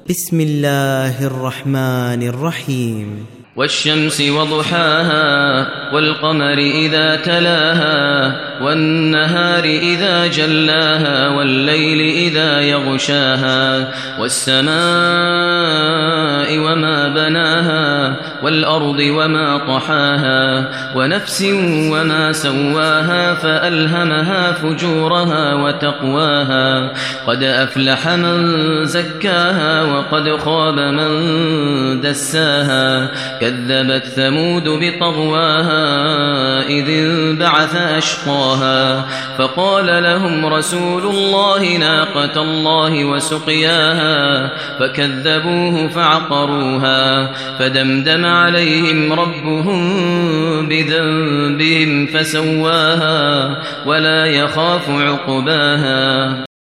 بسم الله الرحمن الرحيم. والشمس وضحاها والقمر إذا تلاها والنهار إذا جلاها والليل إذا يغشاها والسماء وما بناها والأرض وما طحاها ونفس وما سواها فألهمها فجورها وتقواها قد أفلح من زكاها وقد خاب من دساها كذبت ثمود بطغواها إذ انبعث أشقاها فقال لهم رسول الله ناقة الله وسقياها فكذبوه فعقروها فدمدم عليهم ربهم بذنبهم فسواها ولا يخاف عقباها.